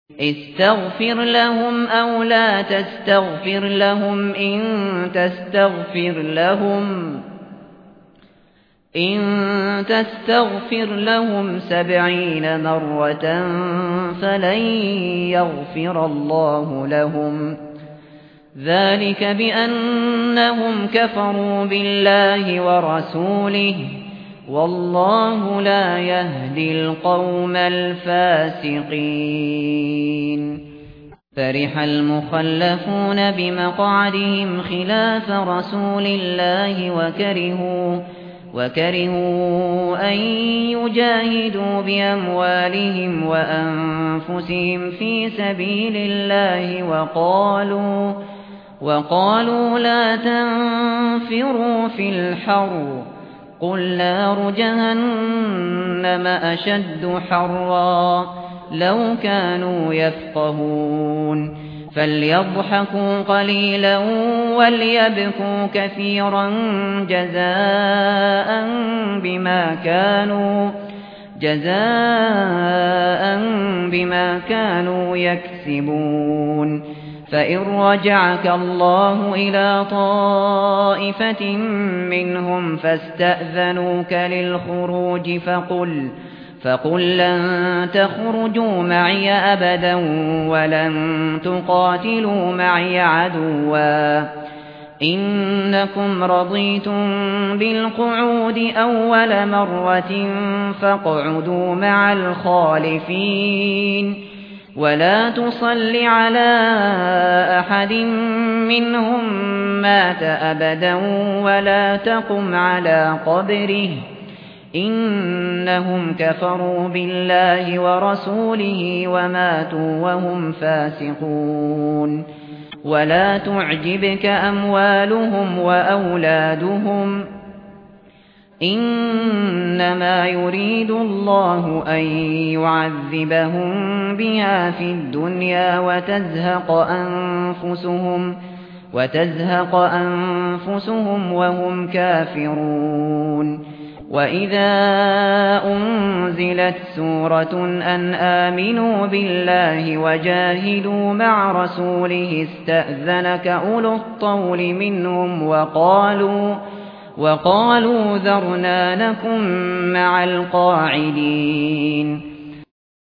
استغفر لهم أو لا تستغفر لهم إن تستغفر لهم 70 مرة فلن يغفر الله لهم ذلك بأنهم كفروا بالله ورسوله والله لا يهدي القوم الفاسقين. فرح المخلفون بمقعدهم خلاف رسول الله وكرهوا أن يجاهدوا بأموالهم وأنفسهم في سبيل الله وقالوا لا تنفروا في الحر قل نار جهنم أشد حرا لو كانوا يفقهون فليضحكوا قليلا وليبكوا كثيرا جزاء بما كانوا يكسبون. فإن رجعك الله إلى طائفة منهم فاستأذنوك للخروج فقل لن تخرجوا معي أبدا ولن تقاتلوا معي عدوا إنكم رضيتم بالقعود أول مرة فاقعدوا مع الخالفين ولا تصل على أحد منهم مات أبدا ولا تقم على قبره إنهم كفروا بالله ورسوله وماتوا وهم فاسقون. ولا تعجبك أموالهم وأولادهم إنما يريد الله أن يعذبهم بها في الدنيا وتزهق أنفسهم وهم كافرون. وإذا أنزلت سورة أن آمنوا بالله وجاهدوا مع رسوله استأذنك أولو الطول منهم وقالوا ذرنا نكن مع القاعدين